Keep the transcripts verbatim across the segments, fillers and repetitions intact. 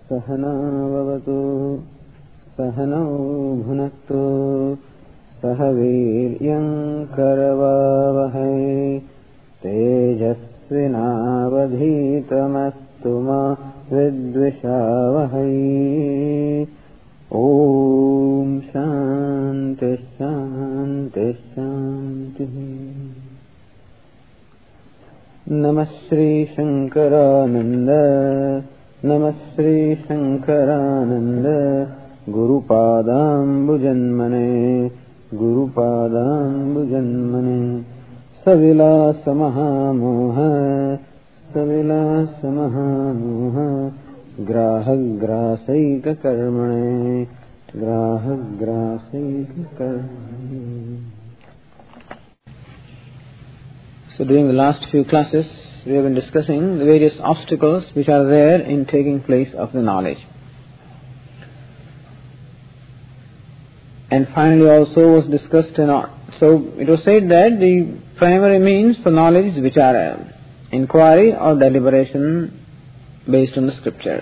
सहना भवतु सहनौ भुनक्तु सह वीर्यं करवावहै तेजस्विनावधीतमस्तु मा विद्विषावहै। ओम शांति शांति शांति। नमः श्री शंकरानंद नमः Shri Shankaranand गुरुपादाम्बुजन्मने गुरुपादाम्बुजन्मने। सविलासमहामोह सविलासमहामोह ग्राहग्रासैककर्मणे ग्राहग्रासैककर्मणे। So during the last few classes we have been discussing the various obstacles which are there in taking place of the knowledge. And finally also was discussed, you know, so it was said that the primary means for knowledge is vichara, inquiry or deliberation based on the scriptures.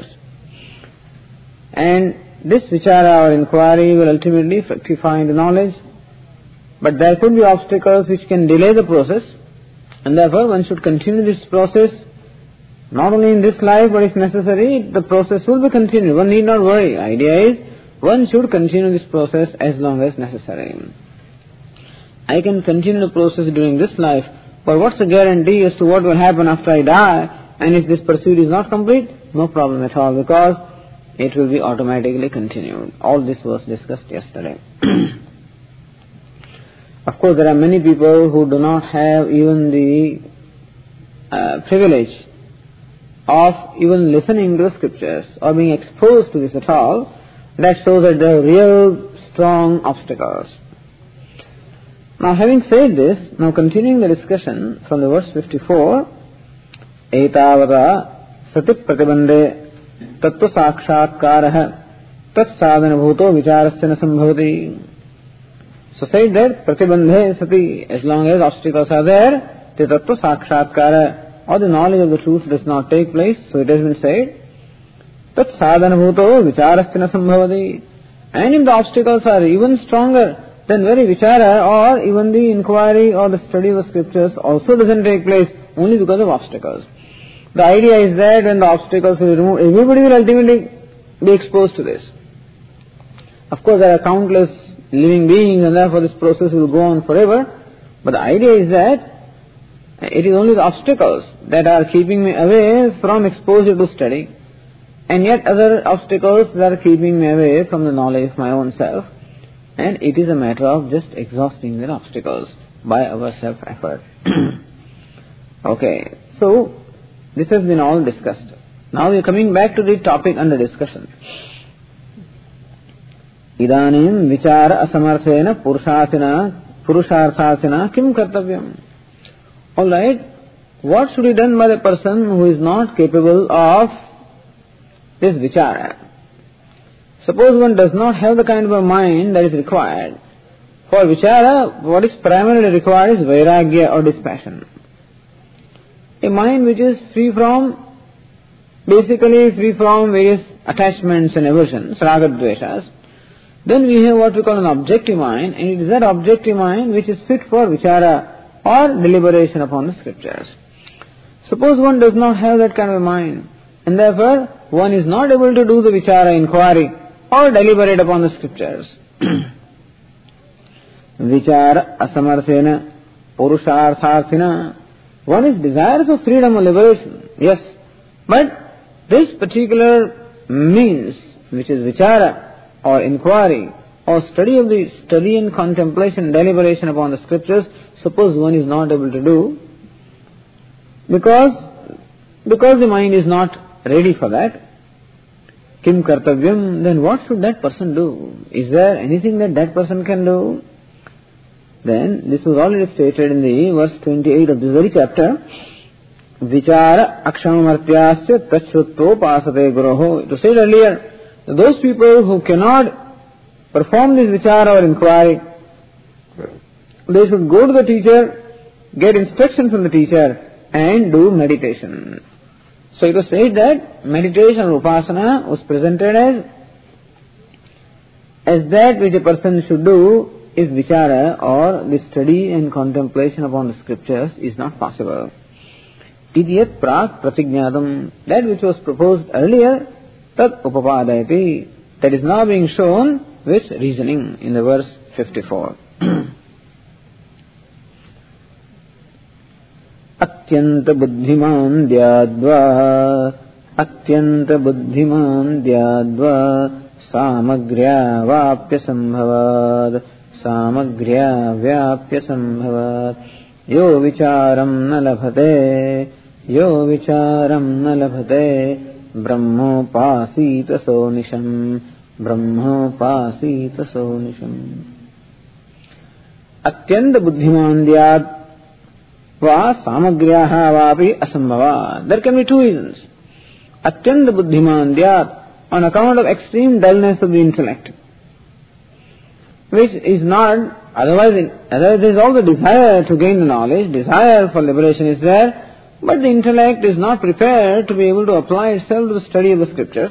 And this vichara or inquiry will ultimately fructify the knowledge, but there could be obstacles which can delay the process, and therefore one should continue this process not only in this life, but if necessary the process will be continued. One need not worry. The idea is one should continue this process as long as necessary. I can continue the process during this life, but what's the guarantee as to what will happen after I die? And if this pursuit is not complete, no problem at all, because it will be automatically continued. All this was discussed yesterday. Of course, there are many people who do not have even the uh, privilege of even listening to the scriptures or being exposed to this at all. That shows that there are real strong obstacles. Now, having said this, now continuing the discussion from the verse fifty-four, Etavata sati pratibandhe tattva sakshatkaraha tat sadhana bhuto vicharasya na sambhavati. So said that pratibandhe sati, as long as obstacles are there, the tattva sakshatkara, or the knowledge of the truth does not take place. So it has been said, tat sadhana bhuto vicharasya na sambhavati. And if the obstacles are even stronger, then very vichara or even the inquiry or the study of the scriptures also doesn't take place only because of obstacles. The idea is that when the obstacles will be removed, everybody will ultimately be exposed to this. Of course, there are countless living beings and therefore this process will go on forever. But the idea is that it is only the obstacles that are keeping me away from exposure to study, and yet other obstacles that are keeping me away from the knowledge of my own self. And it is a matter of just exhausting the obstacles by our self-effort. Okay, so this has been all discussed. Now we are coming back to the topic under discussion. Idanim vichara asamarthena purushathina purusharthathina kim kartavyam. Alright, what should be done by the person who is not capable of this vichara? Suppose one does not have the kind of a mind that is required. For vichara, what is primarily required is vairagya or dispassion. A mind which is free from, basically free from various attachments and aversions, raga dveshas. Then we have what we call an objective mind, and it is that objective mind which is fit for vichara or deliberation upon the scriptures. Suppose one does not have that kind of a mind, and therefore one is not able to do the vichara inquiry or deliberate upon the scriptures. Vichara asamarthena purushartharthina. One is desirous of freedom or liberation, yes, but this particular means, which is vichara or inquiry or study of the study and contemplation, deliberation upon the scriptures, suppose one is not able to do, because because the mind is not ready for that, kim kartavyam, then what should that person do? Is there anything that that person can do? Then this was already stated in the verse twenty-eight of this very chapter. Vichara akshamamartyasya tachutto pasate guroho. It was said earlier, those people who cannot perform this vichara or inquiry, they should go to the teacher, get instruction from the teacher and do meditation. So it was said that meditation or upasana was presented as, as that which a person should do if vichara or the study and contemplation upon the scriptures is not possible. Idyat prak pratignatam, that which was proposed earlier, tat upapadayati, that is now being shown with reasoning in the verse fifty-four. Atyanta buddhiman dyadva, atyanta buddhiman dyadva, samagriya vapya sambhavad, samagriya vyapya sambhavad, yo vicharam na labhate, yo vicharam na labhate, brahmopasita sonisham, brahmopasita sonisham. Atyanta buddhiman dyad va samagriyaha vapi asambhava. There can be two reasons. Atyanta buddhiman dyat, on account of extreme dullness of the intellect, which is not, otherwise, otherwise there is all the desire to gain the knowledge, desire for liberation is there, but the intellect is not prepared to be able to apply itself to the study of the scriptures.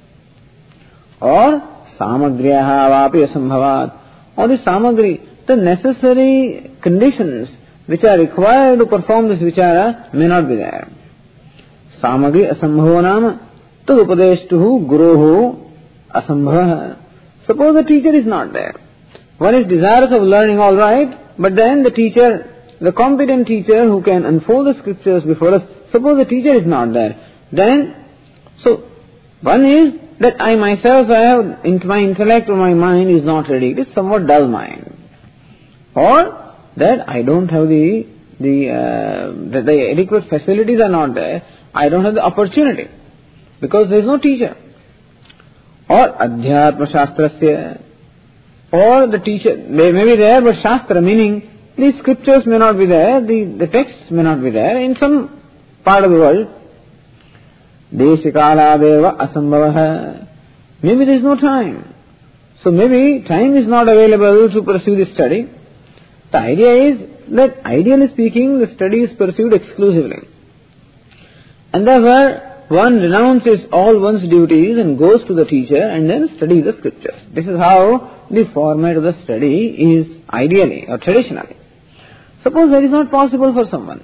Or samagriyaha vapi asambhavat, or the samagri, the necessary conditions which are required to perform this vichara may not be there. Samagri asambhava nama tad upadeshtuhu guruhu asambhava. Suppose the teacher is not there. One is desirous of learning, all right, but then the teacher, the competent teacher who can unfold the scriptures before us, suppose the teacher is not there. Then, so, one is that I myself have, my intellect or my mind is not ready. It is somewhat dull mind. Or that I don't have the, the, uh, the, the adequate facilities are not there. I don't have the opportunity because there is no teacher. Or adhyatma shastrasya, or the teacher, they may be there, but shastra, meaning the scriptures may not be there, the, the texts may not be there in some part of the world. Deshikaladeva asambhavaha. Maybe there is no time. So maybe time is not available to pursue the study. The idea is that, ideally speaking, the study is pursued exclusively. And therefore, one renounces all one's duties and goes to the teacher and then studies the scriptures. This is how the format of the study is ideally or traditionally. Suppose that is not possible for someone.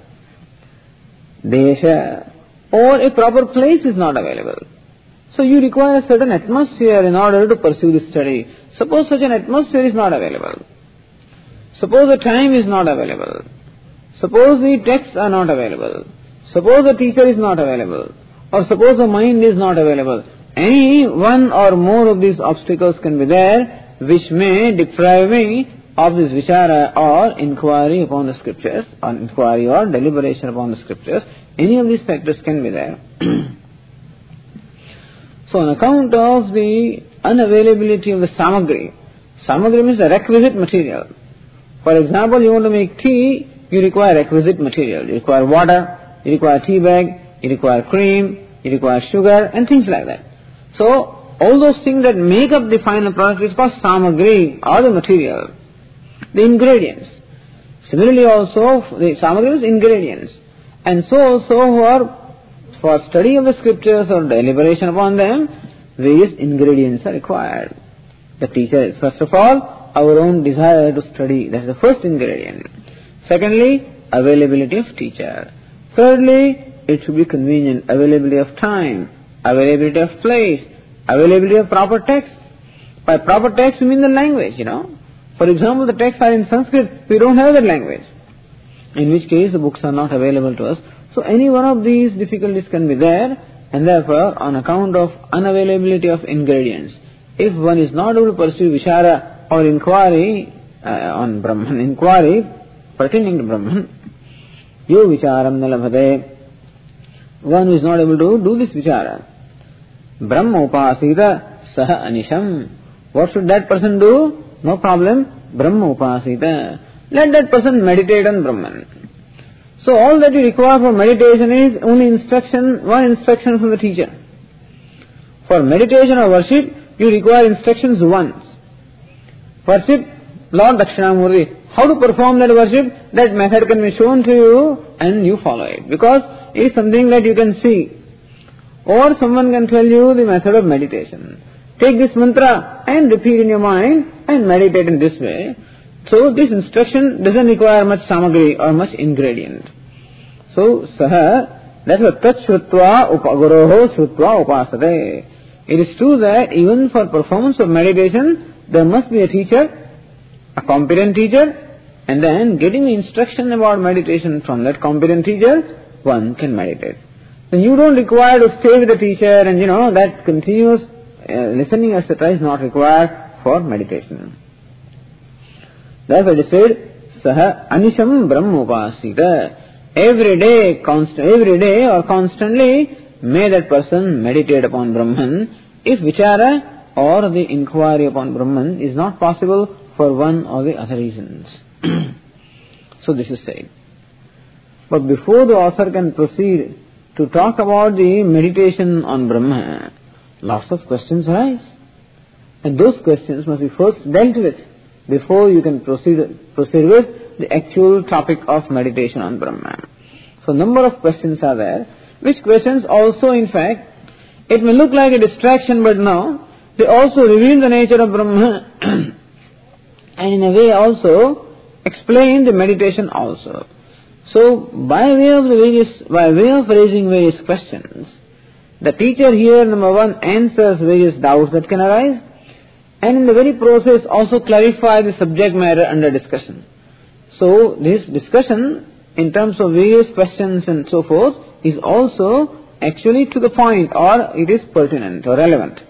Desha, or a proper place is not available. So you require a certain atmosphere in order to pursue the study. Suppose such an atmosphere is not available. Suppose the time is not available. Suppose the texts are not available. Suppose the teacher is not available. Or suppose the mind is not available. Any one or more of these obstacles can be there which may deprive me of this vichara or inquiry upon the scriptures, or inquiry or deliberation upon the scriptures. Any of these factors can be there. So on account of the unavailability of the samagri, samagri means the requisite material. For example, you want to make tea, you require requisite material. You require water, you require tea bag, you require cream, you require sugar, and things like that. So, all those things that make up the final product is called samagri, or the material, the ingredients. Similarly also, the samagri is ingredients. And so also for, for study of the scriptures or deliberation upon them, various ingredients are required. The teacher, first of all, our own desire to study, that is the first ingredient. Secondly, availability of teacher. Thirdly, it should be convenient, availability of time, availability of place, availability of proper text. By proper text, we mean the language, you know. For example, the texts are in Sanskrit, we don't have that language. In which case, the books are not available to us. So any one of these difficulties can be there, and therefore, on account of unavailability of ingredients, if one is not able to pursue vichara or inquiry uh, on Brahman, inquiry pertaining to Brahman, yo vicharam nalabhade, one who is not able to do this vichara. Brahma upasita saha anisham. What should that person do? No problem. Brahma upasita. Let that person meditate on Brahman. So all that you require for meditation is only instruction, one instruction from the teacher. For meditation or worship, you require instructions once. Worship Lord Dakshinamurti. How to perform that worship, that method can be shown to you and you follow it. Because it is something that you can see. Or someone can tell you the method of meditation. Take this mantra and repeat in your mind and meditate in this way. So this instruction doesn't require much samagri or much ingredient. So saha, that's what tat shrutva upagoroho shrutva upasate. It is true that even for performance of meditation, there must be a teacher, a competent teacher, and then getting the instruction about meditation from that competent teacher, one can meditate. Then you don't require to stay with the teacher and you know that continuous uh, listening et cetera is not required for meditation. Therefore it is said, saha anisham brahmopasita. Every day, constant, every day or constantly, may that person meditate upon Brahman if vichara or the inquiry upon Brahman is not possible for one or the other reasons. So this is said. But before the author can proceed to talk about the meditation on Brahma, lots of questions arise. And those questions must be first dealt with before you can proceed, proceed with the actual topic of meditation on Brahma. So number of questions are there, which questions also in fact, it may look like a distraction, but no, they also reveal the nature of Brahma and in a way also explain the meditation also. So by way of the various, by way of raising various questions, the teacher here, number one, answers various doubts that can arise, and in the very process also clarify the subject matter under discussion. So this discussion in terms of various questions and so forth is also actually to the point, or it is pertinent or relevant.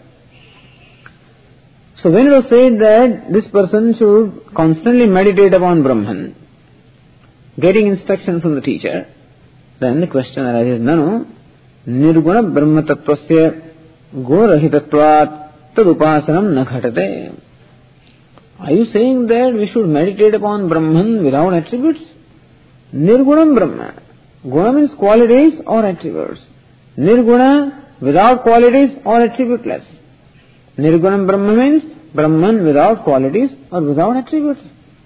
So when it was said that this person should constantly meditate upon Brahman, getting instruction from the teacher, then the question arises, nanu nirguna brahma tattvasya gunarahitatvat tad upasanam na ghatate. Are you saying that we should meditate upon Brahman without attributes? Nirgunam Brahma. Guna means qualities or attributes. Nirguna without qualities or attributeless. Nirgunam Brahma means Brahman without qualities or without attributes.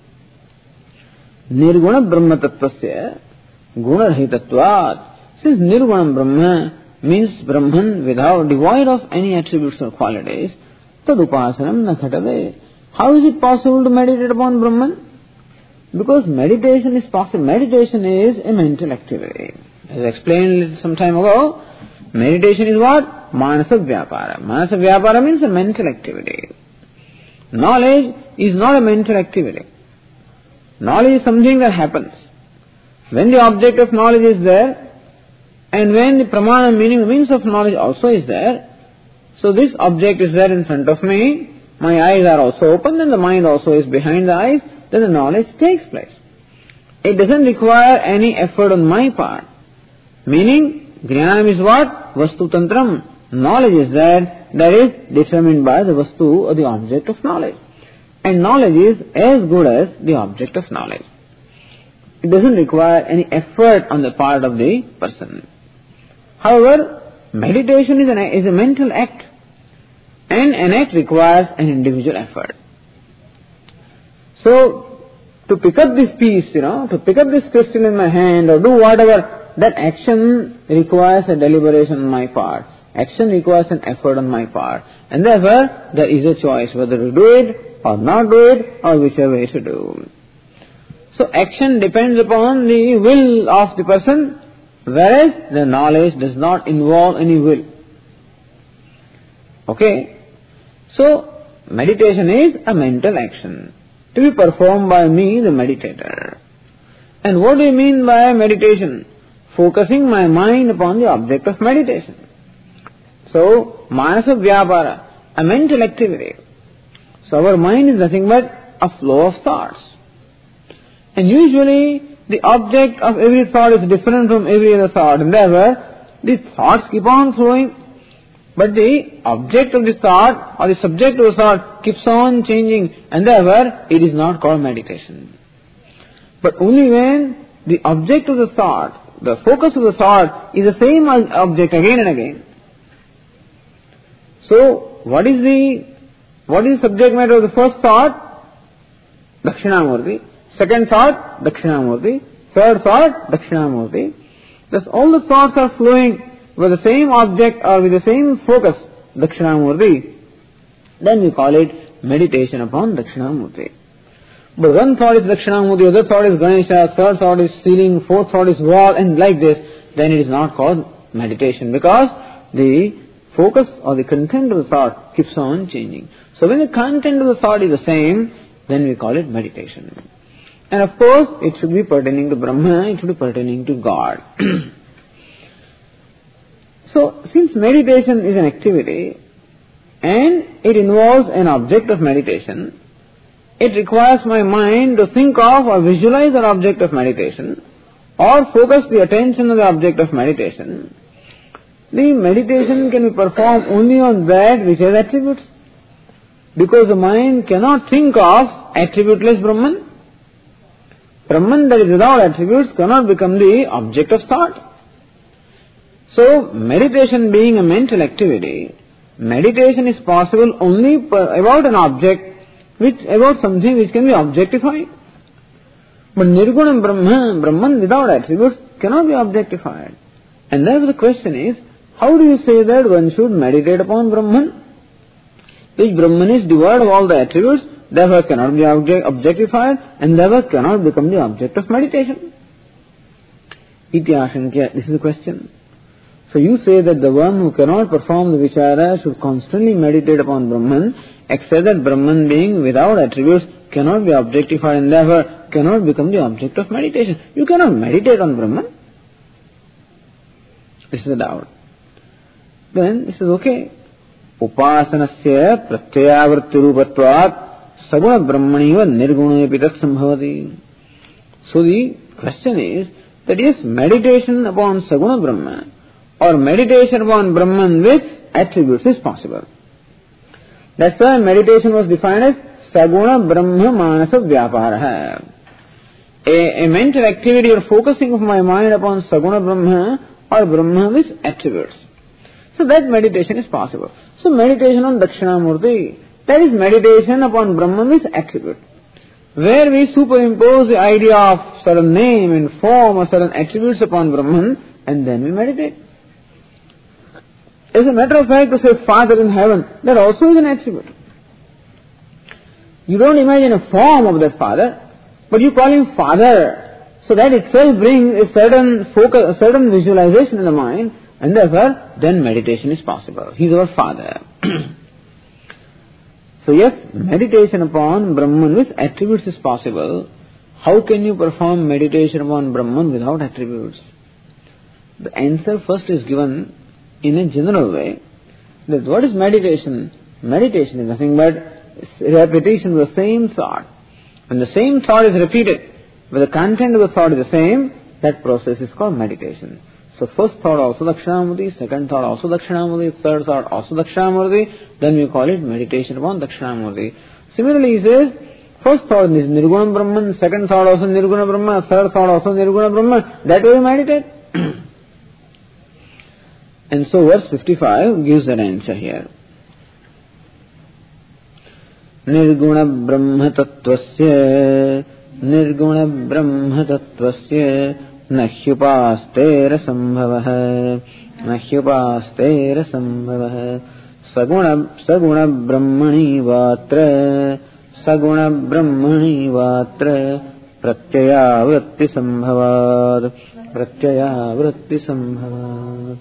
Nirguna Brahma tattvasya gunarahitatvat. Since Nirgunam Brahma means Brahman without, devoid of any attributes or qualities, tad upasanam na ghatate. How is it possible to meditate upon Brahman? Because meditation is possible. Meditation is a mental activity. As I explained some time ago, meditation is what? Manasa Vyapara. Manasa Vyapara means a mental activity. Knowledge is not a mental activity. Knowledge is something that happens. When the object of knowledge is there, and when the pramana, meaning the means of knowledge also is there, so this object is there in front of me, my eyes are also open and the mind also is behind the eyes, then the knowledge takes place. It doesn't require any effort on my part. Meaning, Jnanam is what? Vastu Tantram. Knowledge is that, that is determined by the Vastu or the object of knowledge. And knowledge is as good as the object of knowledge. It doesn't require any effort on the part of the person. However, meditation is, an, is a mental act. And an act requires an individual effort. So, to pick up this piece, you know, to pick up this crystal in my hand or do whatever, that action requires a deliberation on my part. Action requires an effort on my part. And therefore, there is a choice whether to do it or not do it or whichever way to do. So, action depends upon the will of the person, whereas the knowledge does not involve any will. Okay? So, meditation is a mental action to be performed by me, the meditator. And what do you mean by meditation? Focusing my mind upon the object of meditation. So, manasa vyapara, a mental activity. So, our mind is nothing but a flow of thoughts. And usually, the object of every thought is different from every other thought. And therefore, the thoughts keep on flowing. But the object of the thought or the subject of the thought keeps on changing, and therefore it is not called meditation. But only when the object of the thought, the focus of the thought is the same object again and again. So, what is the what is the subject matter of the first thought? Dakshinamurti. Second thought, Dakshinamurti. Third thought, Dakshinamurti. Thus all the thoughts are flowing with the same object or with the same focus, Dakshinamurti, then we call it meditation upon Dakshinamurti. But one thought is Dakshinamurti, other thought is Ganesha, third thought is ceiling, fourth thought is wall, and like this, then it is not called meditation, because the focus or the content of the thought keeps on changing. So when the content of the thought is the same, then we call it meditation. And of course, it should be pertaining to Brahma, it should be pertaining to God. So, since meditation is an activity, and it involves an object of meditation, it requires my mind to think of or visualize an object of meditation, or focus the attention on the object of meditation. The meditation can be performed only on that which has attributes, because the mind cannot think of attributeless Brahman. Brahman that is without attributes cannot become the object of thought. So, meditation being a mental activity, meditation is possible only per, about an object, which about something which can be objectified. But Nirguna Brahman, Brahman without attributes cannot be objectified. And therefore the question is, how do you say that one should meditate upon Brahman? Which Brahman is devoid of all the attributes, therefore cannot be object, objectified, and therefore cannot become the object of meditation. Iti ashankya, this is the question. So you say that the one who cannot perform the vichara should constantly meditate upon Brahman, except that Brahman being without attributes cannot be objectified and therefore cannot become the object of meditation. You cannot meditate on Brahman. This is a doubt. Then this is okay. Upasanasya pratyavritti rupatvat saguna brahmaniva nirgunayapi tat sambhavati. So the question is that yes, meditation upon saguna Brahma or meditation upon Brahman with attributes is possible. That's why meditation was defined as Saguna Brahma Manasa Vyapara. A, a mental activity or focusing of my mind upon Saguna Brahma or Brahma with attributes. So that meditation is possible. So meditation on Dakshinamurti, that is meditation upon Brahman with attribute. Where we superimpose the idea of certain name and form or certain attributes upon Brahman, and then we meditate. As a matter of fact, to say Father in heaven, that also is an attribute. You don't imagine a form of that Father, but you call him Father. So that itself brings a certain focus, a certain visualization in the mind, and therefore, then meditation is possible. He is our Father. So yes, meditation upon Brahman with attributes is possible. How can you perform meditation upon Brahman without attributes? The answer first is given in a general way. That what is meditation? Meditation is nothing but repetition of the same thought. When the same thought is repeated, but the content of the thought is the same, that process is called meditation. So first thought also Dakshinamurti, second thought also Dakshinamurti, third thought also Dakshinamurti, then we call it meditation upon Dakshinamurti. Similarly, he says, first thought is Nirguna Brahman, second thought also Nirguna Brahman, third thought also Nirguna Brahman. That way we meditate. And so verse fifty-five gives that answer here. Nirguna Brahma Tattvasya Nirguna Brahma Tattvasya Nahyupastera Sambhavah Nahyupastera Sambhavah Saguna Saguna Brahmani Vatra Saguna Brahmani Vatra Pratyaya Vritti Sambhavad Pratyaya Vritti Sambhavad.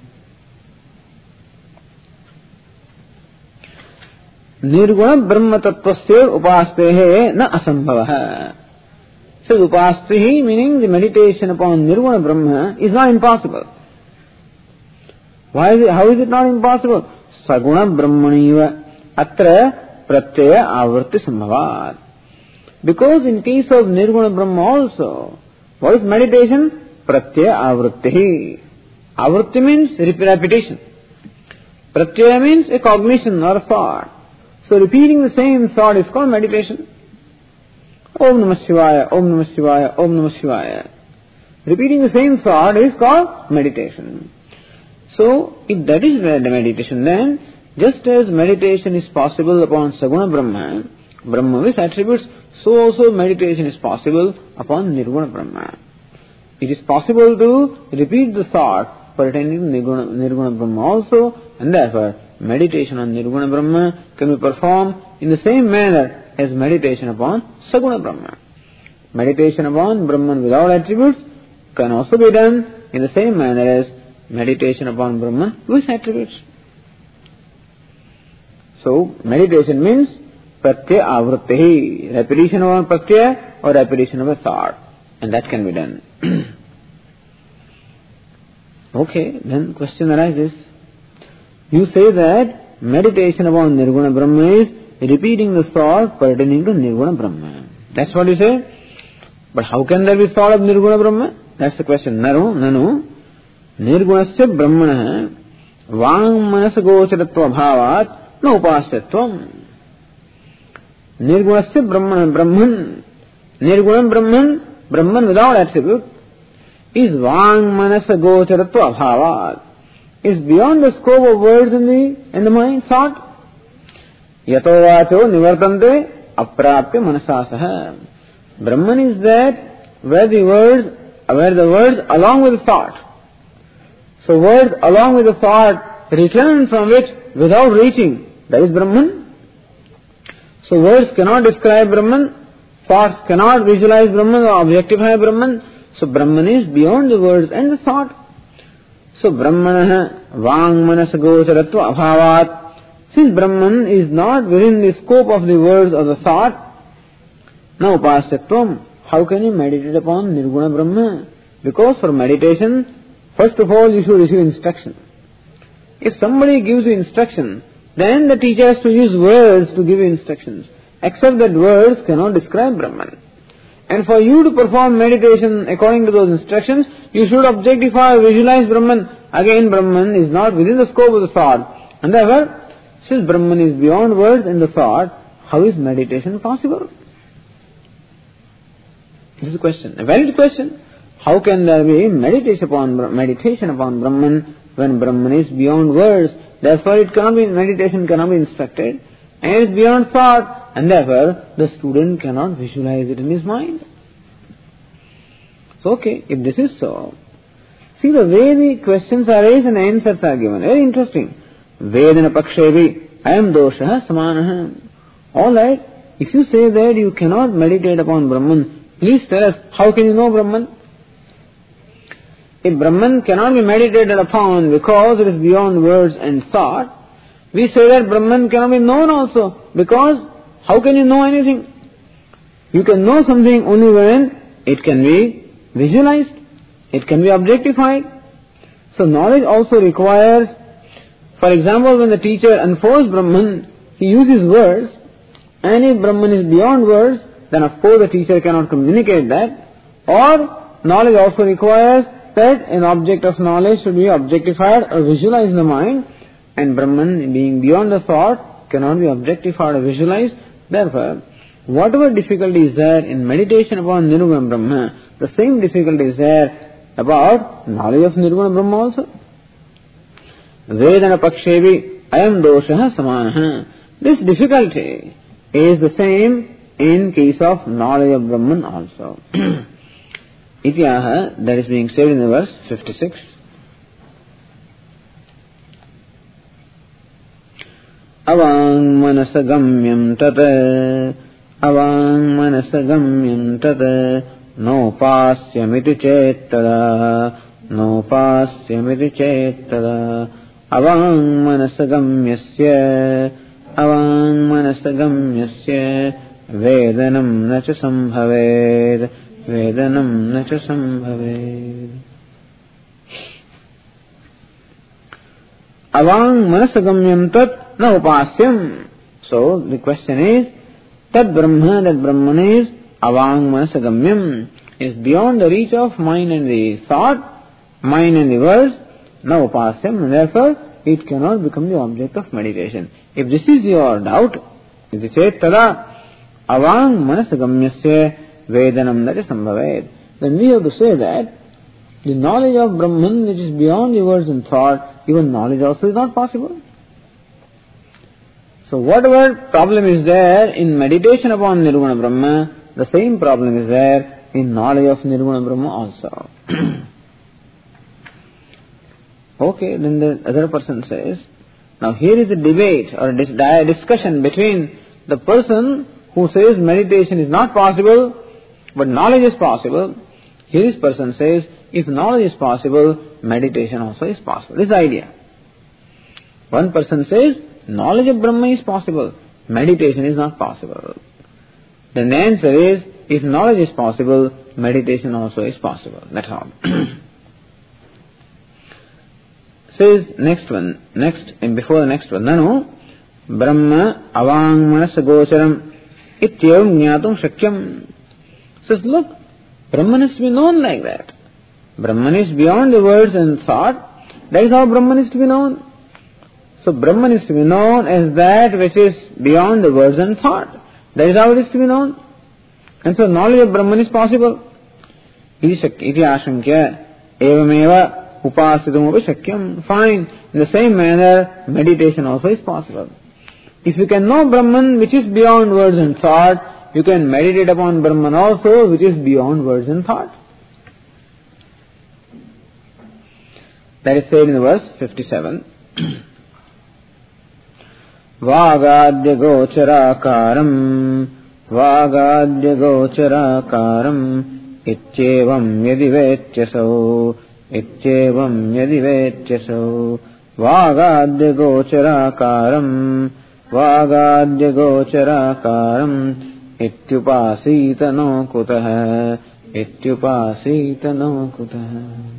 Nirguna Brahma Tattvasya Upastehe Na Asambhavah. So Upastehi, meaning the meditation upon Nirguna Brahma, is not impossible. Why is it, how is it not impossible? Saguna Brahmaniva Atra Pratyaya Avritti Sambhavat. Because in case of Nirguna Brahma also, what is meditation? Pratyaya Avritti. Avritti means repetition. Pratyaya means a cognition or a thought. So repeating the same thought is called meditation. Om Namah Shivaya, Om Namah Shivaya, Om Namah Shivaya. Repeating the same thought is called meditation. So, if that is the meditation, then just as meditation is possible upon Saguna Brahma, Brahma with attributes, so also meditation is possible upon Nirguna Brahma. It is possible to repeat the thought, pertaining to Nirguna, Nirguna Brahma also, and therefore meditation on Nirguna Brahma can be performed in the same manner as meditation upon Saguna Brahma. Meditation upon Brahman without attributes can also be done in the same manner as meditation upon Brahman with attributes. So, meditation means pratyaya avritti, repetition of a pratyaya or repetition of a thought, and that can be done. Okay, then question arises. You say that meditation upon Nirguna Brahma is repeating the thought pertaining to Nirguna Brahma. That's what you say. But how can there be thought of Nirguna Brahma? That's the question. Nanu, nanu, Nirgunasya Brahmana Vang Manasagocharatva Bhavat No Upasyatvam. Nirgunasya Brahmana Brahman, Nirgunam Brahman, Brahman without attribute, is Vang Manasagocharatva Bhavat, is beyond the scope of words in the, in the mind, thought. Yato vacho nivartante aprapya manasasaha. Brahman is that where the words, where the words along with the thought. So words along with the thought return from it without reaching. That is Brahman. So words cannot describe Brahman, thoughts cannot visualize Brahman or objectify Brahman. So Brahman is beyond the words and the thought. So Brahmana Vang Manasagocharatva Abhavat. Since Brahman is not within the scope of the words or the thought, now Upasyatvam, how can you meditate upon Nirguna Brahma? Because for meditation, first of all you should receive instruction. If somebody gives you instruction, then the teacher has to use words to give you instructions. Except that words cannot describe Brahman. And for you to perform meditation according to those instructions, you should objectify or visualize Brahman. Again, Brahman is not within the scope of the thought. And therefore, since Brahman is beyond words and the thought, how is meditation possible? This is a question, a valid question. How can there be meditation upon meditation upon Brahman when Brahman is beyond words? Therefore, it cannot be meditation cannot be instructed, and it is beyond thought, and therefore the student cannot visualize it in his mind. So, okay, if this is so, see the way the questions are raised and answers are given. Very interesting. Vedana pakshevi ayam dosha samanaha. All right. If you say that you cannot meditate upon Brahman, please tell us, how can you know Brahman? If Brahman cannot be meditated upon because it is beyond words and thought, we say that Brahman cannot be known also, because how can you know anything? You can know something only when it can be visualized, it can be objectified. So knowledge also requires, for example, when the teacher unfolds Brahman, he uses words, and if Brahman is beyond words, then of course the teacher cannot communicate that. Or knowledge also requires that an object of knowledge should be objectified or visualized in the mind, and Brahman being beyond the thought cannot be objectified or visualized. Therefore, whatever difficulty is there in meditation upon Nirguna Brahma, the same difficulty is there about knowledge of Nirguna Brahma also. Vedana pakshevi ayam dosha samanaha. This difficulty is the same in case of knowledge of Brahman also. Ityaha, that is being said in the verse fifty-six. Avang manasagamyam tata, avang manasagamyam tata, no pasyamiti chettada, no pasyamiti chettada, avang manasagamyasya, avang manasagamyasya, Vedanam nacha sambhaved, Vedanam nacha sambhaved. Avang manasagamyam tat na upasyam. So the question is, Tat Brahma, that Brahman is avang manasagamyam, is beyond the reach of mind and the thought, mind and the words, na upasyam, and therefore it cannot become the object of meditation. If this is your doubt, if you say tada avang manasagamyasya vedanam nacha sambhaved, then we have to say that the knowledge of Brahman which is beyond the words and thought, even knowledge also is not possible. So whatever problem is there in meditation upon Nirguna Brahma, the same problem is there in knowledge of Nirguna Brahma also. Okay, then the other person says, now here is a debate or a dis- discussion between the person who says meditation is not possible, but knowledge is possible. Here this person says, if knowledge is possible, meditation also is possible. This is the idea. One person says, knowledge of Brahma is possible, meditation is not possible. Then the answer is, if knowledge is possible, meditation also is possible. That's all. Says next one, next, and before the next one, Nanu, Brahma avang manas gocharam ityevam jnatum shakyam. Says, look, Brahman is to be known like that. Brahman is beyond the words and thought. That is how Brahman is to be known. So Brahman is to be known as that which is beyond the words and thought. That is how it is to be known. And so knowledge of Brahman is possible. Iti ashankya evameva upasitam upi shakyam. Fine. In the same manner, meditation also is possible. If you can know Brahman which is beyond words and thought, you can meditate upon Brahman also which is beyond words and thought. That is said in verse fifty-seven. Vagadya gocharakaram Vagadya gocharakaram Itchevam yadivetyaso Itchevam yadivetyaso Vagadya gocharakaram Vagadya gocharakaram Ityupasita no kutah Ityupasita no kutah.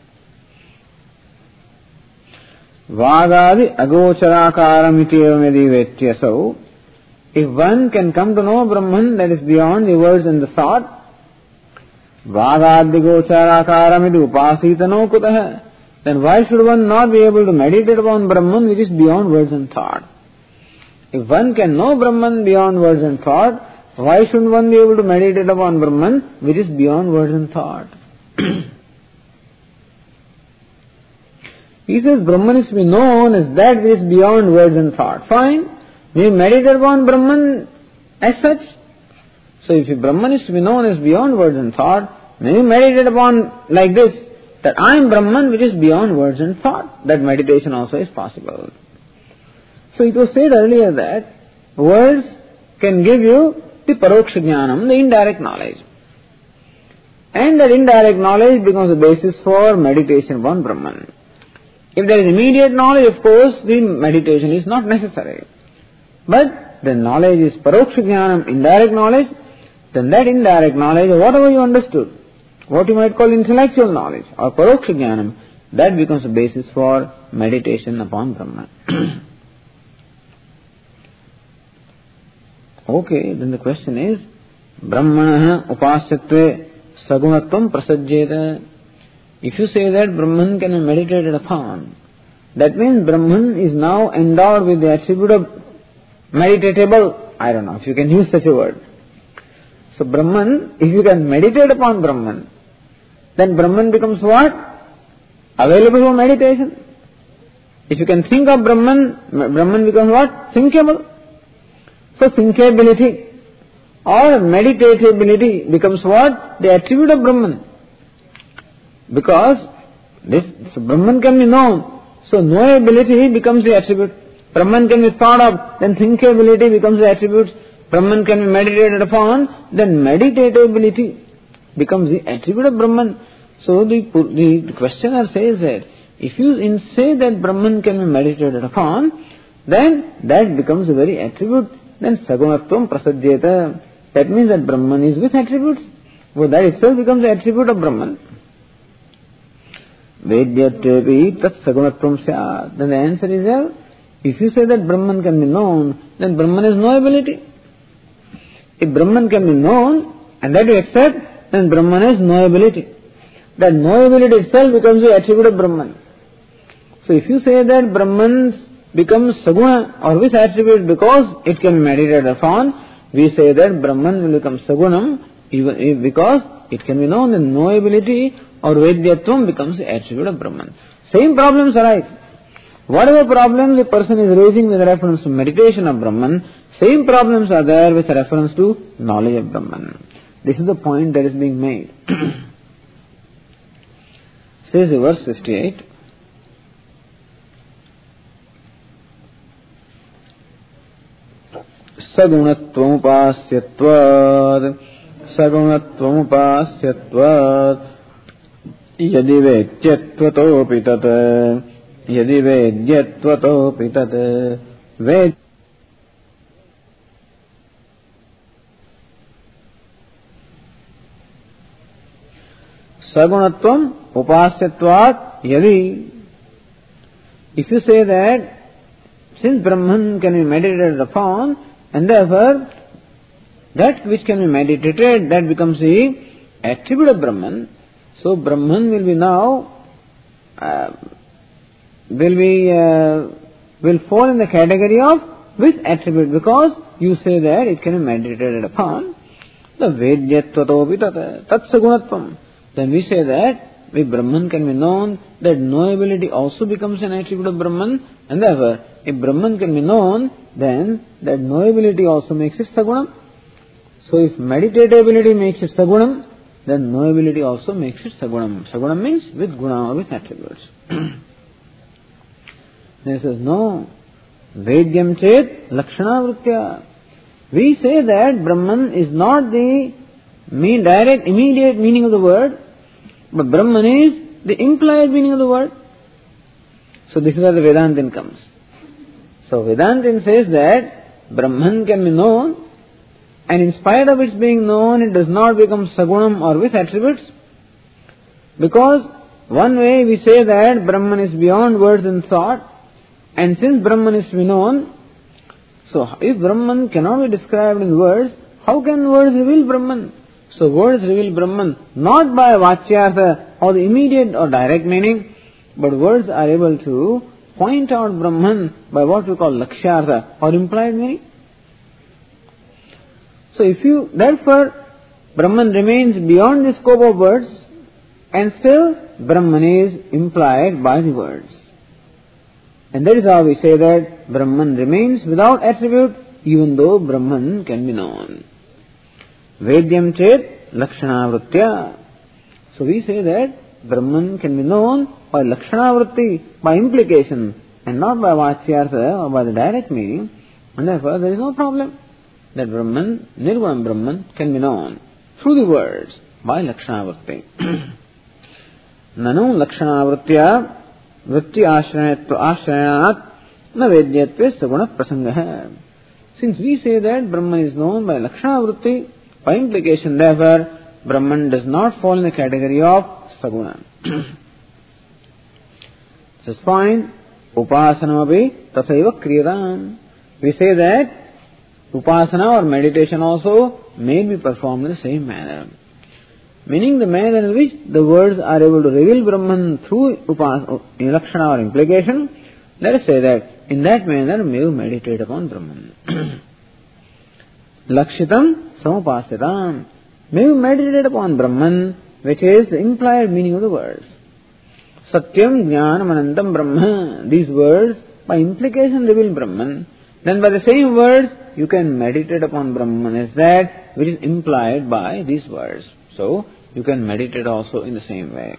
Vagadi agocharakaram ityevam yadivetyaso. If one can come to know Brahman that is beyond the words and the thought, Vagadi gocharakaram iti upasita no kutah, then why should one not be able to meditate upon Brahman which is beyond words and thought? If one can know Brahman beyond words and thought, why shouldn't one be able to meditate upon Brahman which is beyond words and thought? He says Brahman is to be known as that which is beyond words and thought. Fine. We meditate upon Brahman as such. So if Brahman is to be known as beyond words and thought, may we meditate upon like this, that I am Brahman which is beyond words and thought. That meditation also is possible. So it was said earlier that words can give you the paroksha jnanam, the indirect knowledge. And that indirect knowledge becomes the basis for meditation upon Brahman. If there is immediate knowledge, of course, the meditation is not necessary. But the knowledge is paroksha jnanam, indirect knowledge, then that indirect knowledge, whatever you understood, what you might call intellectual knowledge or paroksha jnanam, that becomes the basis for meditation upon Brahman. Okay, then the question is, Brahmana upasyatve sagunatvam prasajjeta. If you say that Brahman can be meditated upon, that means Brahman is now endowed with the attribute of meditatable. I don't know if you can use such a word. So Brahman, if you can meditate upon Brahman, then Brahman becomes what? Available for meditation. If you can think of Brahman, Brahman becomes what? Thinkable. So thinkability or meditatability becomes what? The attribute of Brahman. Because this so Brahman can be known, so knowability becomes the attribute. Brahman can be thought of, then thinkability becomes the attribute. Brahman can be meditated upon, then meditatability becomes the attribute of Brahman. So the, the, the questioner says that if you in say that Brahman can be meditated upon, then that becomes a very attribute. Then sagunatvam prasajjeta. That means that Brahman is with attributes. Well, that itself becomes the attribute of Brahman. Vedyatvepi tat sagunatvam syat. Then the answer is yes. If you say that Brahman can be known, then Brahman is knowability. If Brahman can be known, and that you accept, then Brahman is knowability. That knowability itself becomes the attribute of Brahman. So if you say that Brahman becomes saguna or with attribute because it can be meditated upon, we say that Brahman will become sagunam even because it can be known, and knowability or vedyatvam becomes the attribute of Brahman. Same problems arise. Whatever problems a person is raising with reference to meditation of Brahman, same problems are there with reference to knowledge of Brahman. This is the point that is being made. Says in verse fifty-eight, सगुणत्वमुपास्यत्वात् सगुणत्वमुपास्यत्वात् यदि वेद्यत्वतोऽपि तत् यदि वेद्यत्वतोऽपि तत् वेद Sagunatvam upasyatvat yadi. If you say that since Brahman can be meditated upon and therefore that which can be meditated, that becomes the attribute of Brahman, so Brahman will be now uh, will be uh, will fall in the category of with attribute, because you say that it can be meditated upon. The vedyatvato tat tat sagunatvam. Then we say that if Brahman can be known, that knowability also becomes an attribute of Brahman, and therefore, if Brahman can be known, then that knowability also makes it sagunam. So if meditatability makes it sagunam, then knowability also makes it sagunam. Sagunam means with guna or with attributes. Then he says, no, vedyam chet lakshana vritya. We say that Brahman is not the mean direct, immediate meaning of the word, but Brahman is the implied meaning of the word. So this is where the Vedantin comes. So Vedantin says that Brahman can be known, and in spite of its being known, it does not become sagunam or with attributes, because one way we say that Brahman is beyond words and thought, and since Brahman is to be known, so if Brahman cannot be described in words, how can words reveal Brahman? So words reveal Brahman not by vachyartha or the immediate or direct meaning, but words are able to point out Brahman by what we call lakshyartha or implied meaning. So if you, therefore, Brahman remains beyond the scope of words, and still Brahman is implied by the words. And that is how we say that Brahman remains without attribute, even though Brahman can be known. Vedyam chet lakshana vritya. So we say that Brahman can be known by lakshana vritti, by implication, and not by vachyartha or by the direct meaning, and therefore there is no problem that Brahman, Nirgunam Brahman, can be known through the words by lakshana vritti. Nanu lakshana vritya vritti ashrayatva ashrayanat na vedyatve saguna prasangah. Since we say that Brahman is known by lakshana vritti, by implication, therefore, Brahman does not fall in the category of saguna. This is fine. Upasanamapi tasaiva kriyatam. We say that upasana or meditation also may be performed in the same manner. Meaning the manner in which the words are able to reveal Brahman through upasana, lakshana or implication, let us say that in that manner may we meditate upon Brahman. Lakshitam samupasyatam. May you meditate upon Brahman, which is the implied meaning of the words. Satyam jnanam anantam brahma. These words by implication reveal Brahman. Then by the same words you can meditate upon Brahman as that which is implied by these words. So you can meditate also in the same way.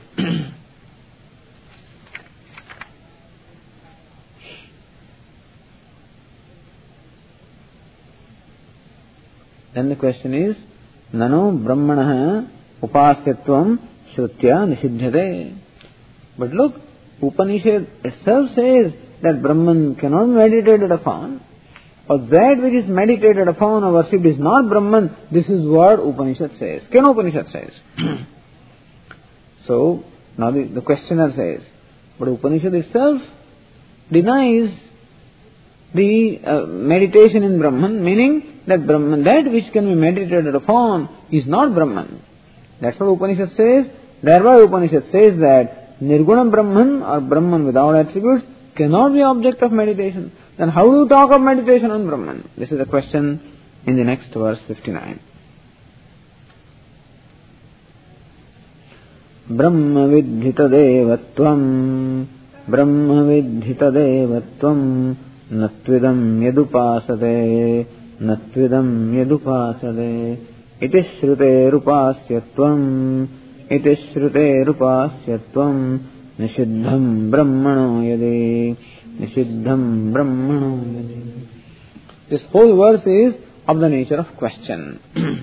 Then the question is, Nano Brahmana Upasyatvam Shrutya Nishidhyate. But look, Upanishad itself says that Brahman cannot be meditated upon, or that which is meditated upon or worshipped is not Brahman. This is what Upanishad says. Kena Upanishad says. So, now the, the questioner says, but Upanishad itself denies the uh, meditation in Brahman, meaning that Brahman, that which can be meditated upon is not Brahman. That's what Upanishad says. Thereby Upanishad says that Nirgunam Brahman or Brahman without attributes cannot be object of meditation. Then how do you talk of meditation on Brahman? This is the question in the next verse fifty-nine. Brahma vidhita devatvam Brahma vidhita devatvam Natvidam yadupasade Natvidam yadupasade Iti shrute rupasyatvam Iti shrute rupasyatvam Nishiddham brahmano yadi Nishiddham brahmano yadi. This whole verse is of the nature of question.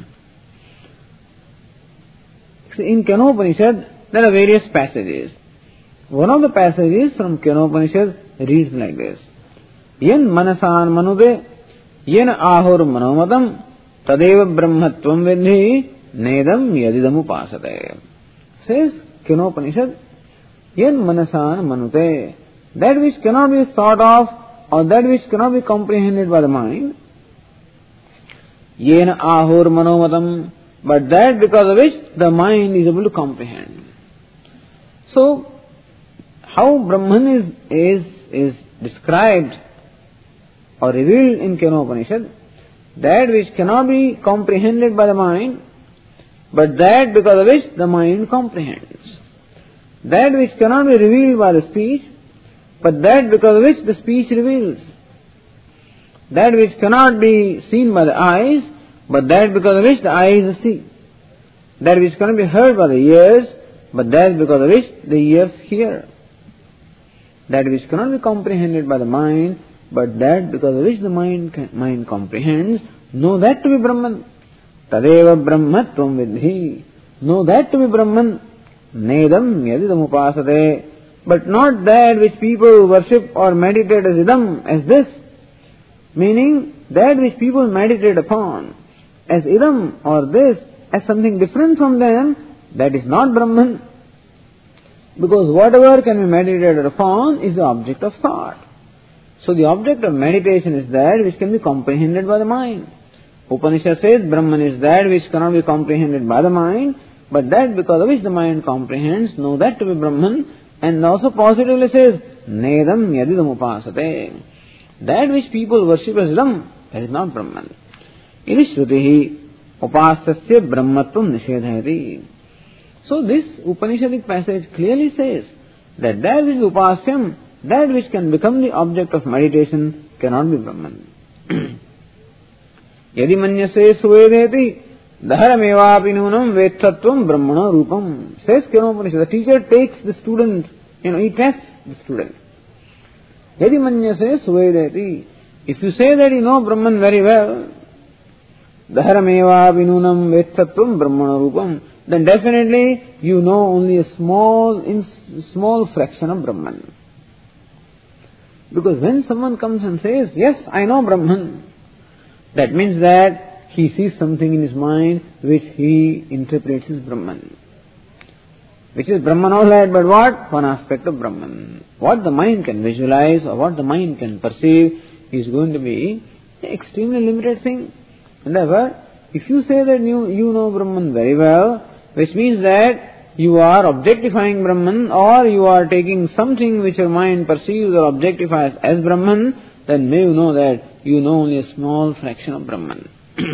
In Kenopanishad, there are various passages. One of the passages from Kenopanishad reads like this. Yen manasan manude, yen ahur manomatam, tadeva brahmatvam vidhi, nedam yadidam upasate. Says Kenopanishad, yen manasan manute, that which cannot be thought of or that which cannot be comprehended by the mind, yen ahur manomatam, but that because of which the mind is able to comprehend. So, how Brahman is, is, is described or revealed in Kenopanishad, that which cannot be comprehended by the mind, but that because of which the mind comprehends. That which cannot be revealed by the speech, but that because of which the speech reveals. That which cannot be seen by the eyes, but that because of which the eyes see. That which cannot be heard by the ears, but that because of which the ears hear. That which cannot be comprehended by the mind, but that because of which the mind can, mind comprehends. Know that to be Brahman. Tadeva brahmatvam vidhi. Know that to be Brahman. Nedam yadidam upasate. But not that which people worship or meditate as idam, as this. Meaning, that which people meditate upon as idam or this, as something different from them, that is not Brahman. Because whatever can be meditated upon is the object of thought. So the object of meditation is that which can be comprehended by the mind. Upanishad says Brahman is that which cannot be comprehended by the mind, but that because of which the mind comprehends, know that to be Brahman. And also positively says, Nedam yadidam upasate. That which people worship as idam, that is not Brahman. Iti Shrutihi upasasya brahmatvam nishedhayati. So this Upanishadic passage clearly says that that which is upasyam, that which can become the object of meditation, cannot be Brahman. Yadi manyase suvedeti dharameva nunam vettatvam brahmana rupam. Says Kenopanishad, the teacher takes the student, you know, he tests the student. Yadi manyase suvedeti. If you say that you know Brahman very well, dharameva nunam vettatvam brahmana rupam, then definitely you know only a small, in, small fraction of Brahman. Because when someone comes and says, yes, I know Brahman, that means that he sees something in his mind which he interprets as Brahman. Which is Brahman all right, but what? One aspect of Brahman. What the mind can visualize or what the mind can perceive is going to be an extremely limited thing. And therefore, if you say that you, you know Brahman very well, which means that you are objectifying Brahman or you are taking something which your mind perceives or objectifies as Brahman, then may you know that you know only a small fraction of Brahman.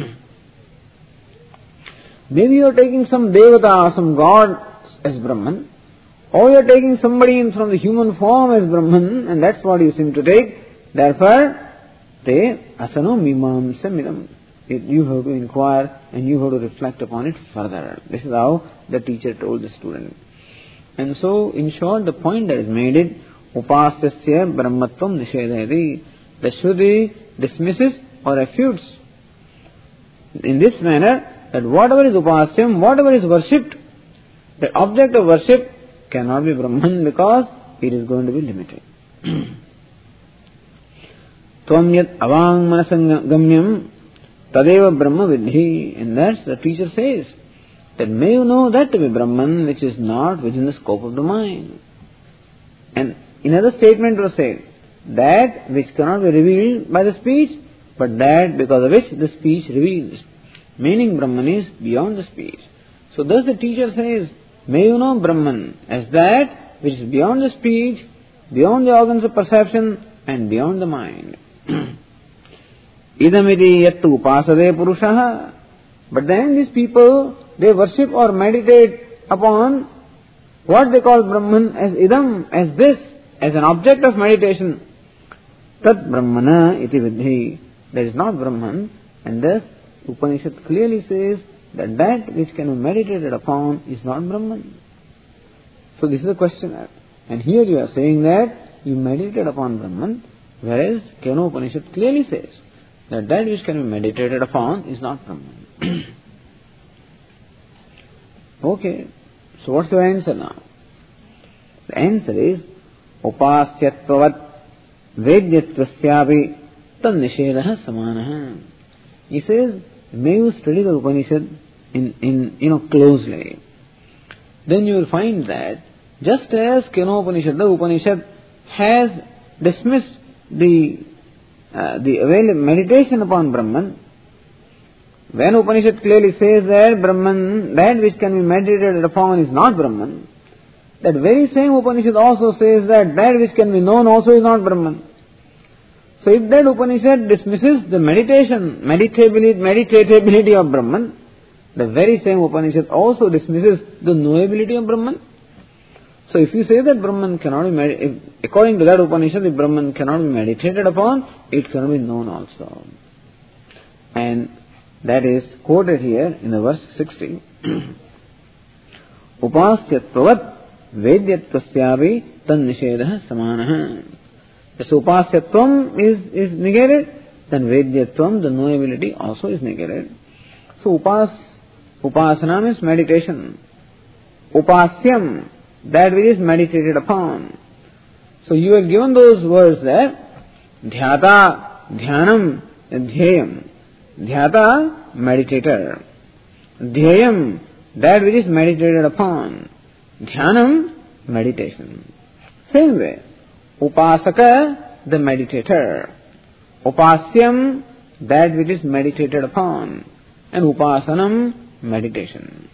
Maybe you are taking some devata, some god as Brahman, or you are taking somebody in from the human form as Brahman, and that's what you seem to take. Therefore, te asano mimam samidam. You have to inquire and you have to reflect upon it further. This is how the teacher told the student. And so, in short, the point that is made is upasasya brahmatvam nishedhayati. The Shruti dismisses or refutes in this manner that whatever is upasyam, whatever is worshipped, the object of worship cannot be Brahman because it is going to be limited. Tvam yat avang manasangamyam tadeva brahma vidhi. And that's the teacher says that may you know that to be Brahman which is not within the scope of the mind. And another statement was said, that which cannot be revealed by the speech, but that because of which the speech reveals. Meaning Brahman is beyond the speech. So thus the teacher says, may you know Brahman as that which is beyond the speech, beyond the organs of perception, and beyond the mind. Idamiti yattu upasade purushaha. But then these people, they worship or meditate upon what they call Brahman as idam, as this, as an object of meditation. Tat brahmana iti vidhi. That is not Brahman, and thus Upanishad clearly says that that which can be meditated upon is not Brahman. So this is the question. And here you are saying that you meditate upon Brahman, whereas Kenopanishad clearly says that that which can be meditated upon is not Brahman. Okay, so what's the answer now? The answer is upasyatvavat vedyatvasyapi tad nishedah samanaha. He says, may you study the Upanishad in, in you know closely. Then you will find that just as Kenopanishad, the Upanishad has dismissed the uh, the available meditation upon Brahman, when Upanishad clearly says that Brahman, that which can be meditated upon is not Brahman, that very same Upanishad also says that that which can be known also is not Brahman. So if that Upanishad dismisses the meditation, meditability, meditatability of Brahman, the very same Upanishad also dismisses the knowability of Brahman. So if you say that Brahman cannot be meditated, according to that Upanishad, if Brahman cannot be meditated upon, it cannot be known also. And that is quoted here in the verse sixty. Upasyatvavat vedyatvasyapi tad nishedah samanaha. So upasyatvam is, is negated, then vedyatvam, the knowability, also is negated. So upas, upasana means meditation. Upasyam, that which is meditated upon. So you have given those words there. Dhyata, dhyanam, dhyayam. Dhyata, meditator. Dhyayam, that which is meditated upon. Dhyanam, meditation. Same way. Upasaka, the meditator. Upasyam, that which is meditated upon. And upasanam, meditation.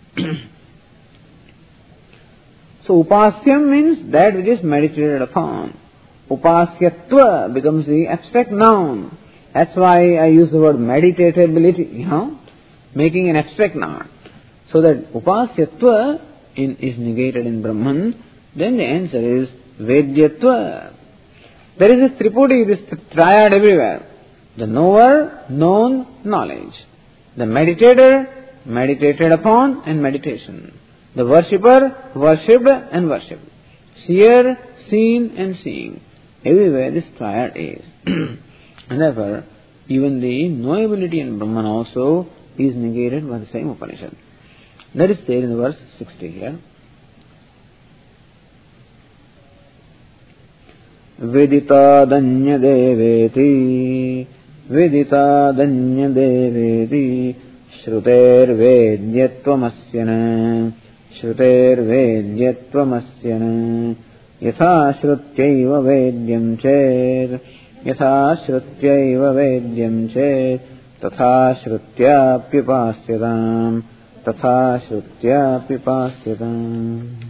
So upasyam means that which is meditated upon. Upasyatva becomes the abstract noun. That's why I use the word meditatability, you know, making an abstract noun. So that upasyatva in, is negated in Brahman, then the answer is vedyatva. There is a tripudi, this triad everywhere. The knower, known, knowledge. The meditator, meditated upon, and meditation. The worshipper, worshipped and worshipped. Seer, seen and seeing. Everywhere this triad is. And therefore, even the knowability in Brahman also is negated by the same Upanishad. That is said in the verse sixty here. Vidita danya deveti, vidita danya deveti, shruter vedyattvamasyana, shruter vedyattvamasyana, yatha shrutyaiva vedyam chet, yatha shrutyaiva vedyam chet, tatha shrutyapyupasyatam, tatha shrutyapyupasyatam.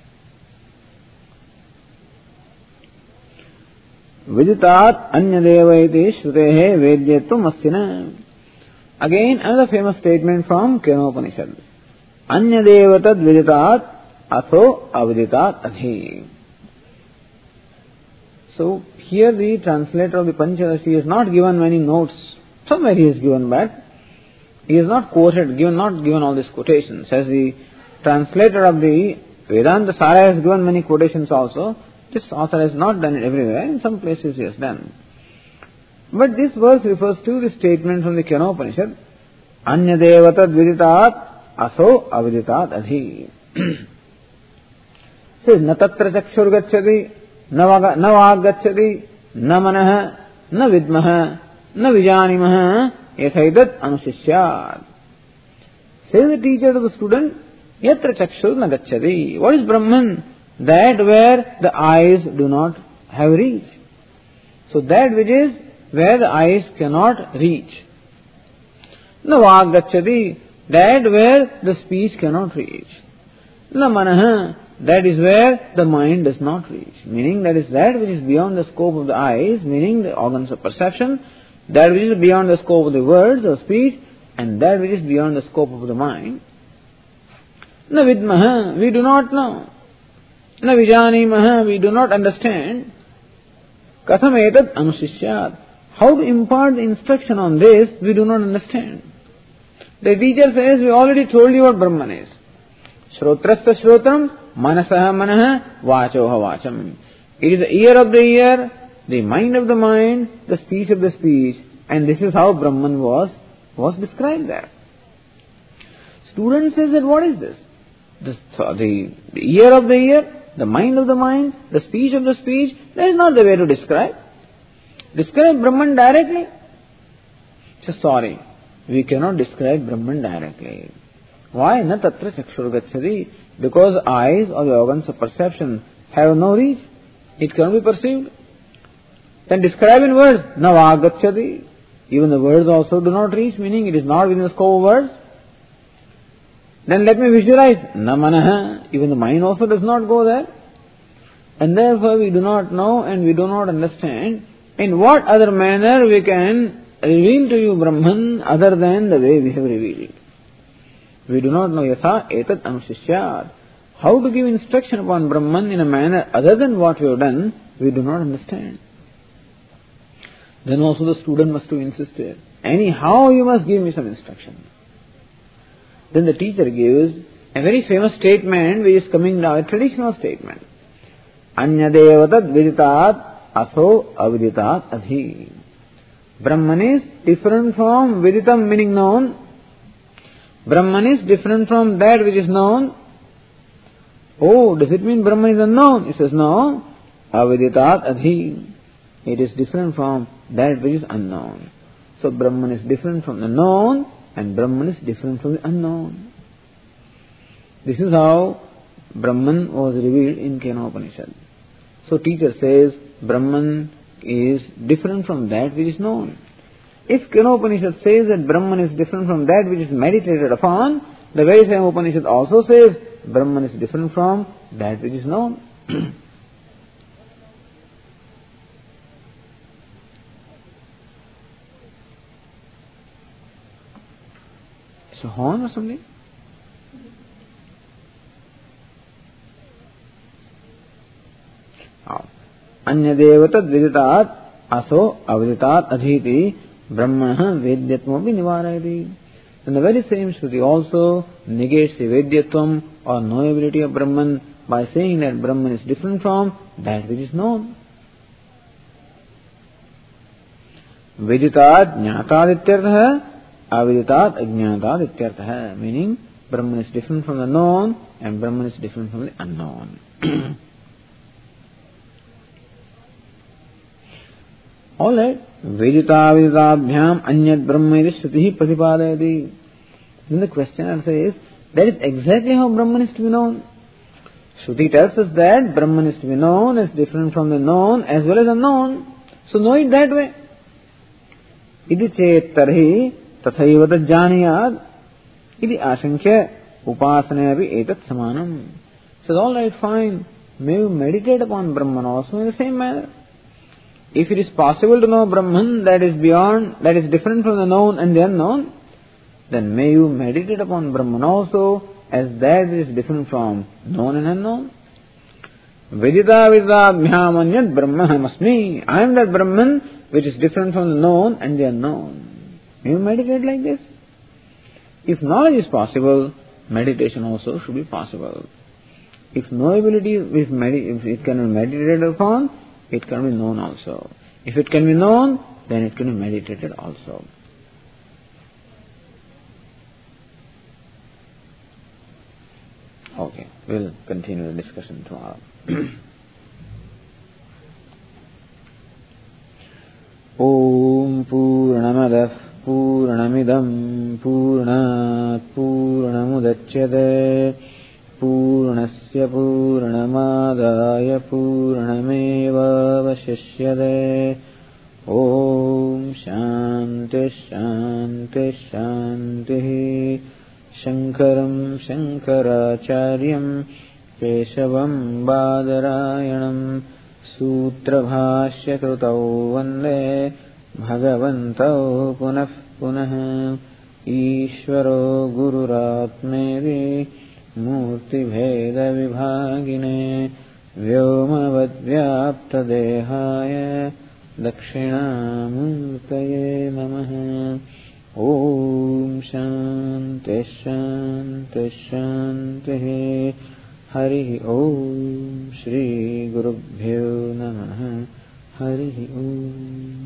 Viditat anyadeva iti shrutehe vedyatvam asyana. Again, another famous statement from Kenopanishad. Anyadeva tad viditat atho aviditat adhi. So, here the translator of the Panchadasi has not given many notes. Somewhere he has given, but he has not quoted, given, not given all these quotations. As the translator of the Vedanta Sara has given many quotations also, this author has not done it everywhere. In some places he has done. But this verse refers to the statement from the Kenopanishad, Anyadeva tad viditat aso aviditat adhi. Says, na tatra chakshur gacchati, na vag gacchati, na manaha, na vidmaha, na vijanimaha, yethaidat anusishyad. Says the teacher to the student, yatra chakshur na gacchati. What is Brahman? That where the eyes do not have reach. So that which is where the eyes cannot reach. Na vag gacchati, that where the speech cannot reach. Na manaha, that is where the mind does not reach. Meaning that is that which is beyond the scope of the eyes, meaning the organs of perception, that which is beyond the scope of the words or speech, and that which is beyond the scope of the mind. Na vidmaha, we do not know. Na vijanimaha, we do not understand. Katham etat anusishyat. How to impart the instruction on this, we do not understand. The teacher says, we already told you what Brahman is. Shrotrasya shrotram, manasaha manaha, vachoha vacham. It is the ear of the ear, the mind of the mind, the speech of the speech, And this is how Brahman was, was described there. Student says that what is this? The, the, the ear of the ear, the mind of the mind, the speech of the speech, that is not the way to describe. Describe Brahman directly. So sorry, we cannot describe Brahman directly. Why? Na tatra chakshur gacchati. Because eyes or the organs of perception have no reach. It cannot be perceived. Then describe in words. Na vāgacchati. Even the words also do not reach, meaning it is not within the scope of words. Then let me visualize. Na manaha. Even the mind also does not go there. And therefore we do not know and we do not understand in what other manner we can reveal to you Brahman other than the way we have revealed it. We do not know yatha etat anushishyat. How to give instruction upon Brahman in a manner other than what we have done, we do not understand. Then also the student must to insist there. Anyhow you must give me some instruction. Then the teacher gives a very famous statement which is coming now, a traditional statement. Anyadevatad viditat aso aviditat adhi. Brahman is different from viditam meaning known. Brahman is different from that which is known. Oh, does it mean Brahman is unknown? He says no. Aviditat adhi. It is different from that which is unknown. So Brahman is different from the known and Brahman is different from the unknown. This is how Brahman was revealed in Kenopanishad. So teacher says Brahman is different from that which is known. If Kenopanishad says that Brahman is different from that which is meditated upon, the very same Upanishad also says Brahman is different from that which is known. It's a horn or something? Anyadevatad viditat aso aviditat adhiti brahmana vedyatmapi nivarayati. And the very same Shruti also negates the vedyatvam or knowability of Brahman by saying that Brahman is different from that which is known. Viditat jnatad ityartha, aviditat ajnatad ityartha. Meaning Brahman is different from the known and Brahman is different from the unknown. Alright. Vedita Vedabhyam Anyat Brahma Shruti Pratipadayati. Then the questioner says, that is exactly how Brahman is to be known. Shruti tells us that Brahman is to be known as different from the known as well as unknown. So know it that way. Iti chet tarhi tathaiva tajjaniyad. Iti ashankya upasanayapi etat samanam. So alright, fine. May you meditate upon Brahman also in the same manner. If it is possible to know Brahman that is beyond, that is different from the known and the unknown, then may you meditate upon Brahman also as that is different from known and unknown. Vedita vidabhyam anyat brahmahamasmi. I am that Brahman which is different from the known and the unknown. May you meditate like this. If knowledge is possible, meditation also should be possible. If knowability, if, med- if it can be meditated upon, it can be known also. If it can be known, then it can be meditated also. Okay, we'll continue the discussion tomorrow. Om Purnamadah Purnamidam Purnat Purnamudachyate Purnasya Purnamadaya Purnameva Vashishyate. Om Shanti Shanti Shanti. Shankaram Shankaracharyam Keshavam Badarayanam Sutra Bhashya Krutau Vande Bhagavantau Punah Punah. Ishvaro Gururatmeri Murti Bheda Vibhagine Vyomavad Vyapta Dehaya Dakshinamurtaye Namaha. Om Shanti Shanti Shanti. Hari Om Shri Gurubhyo Namaha. Hari Om.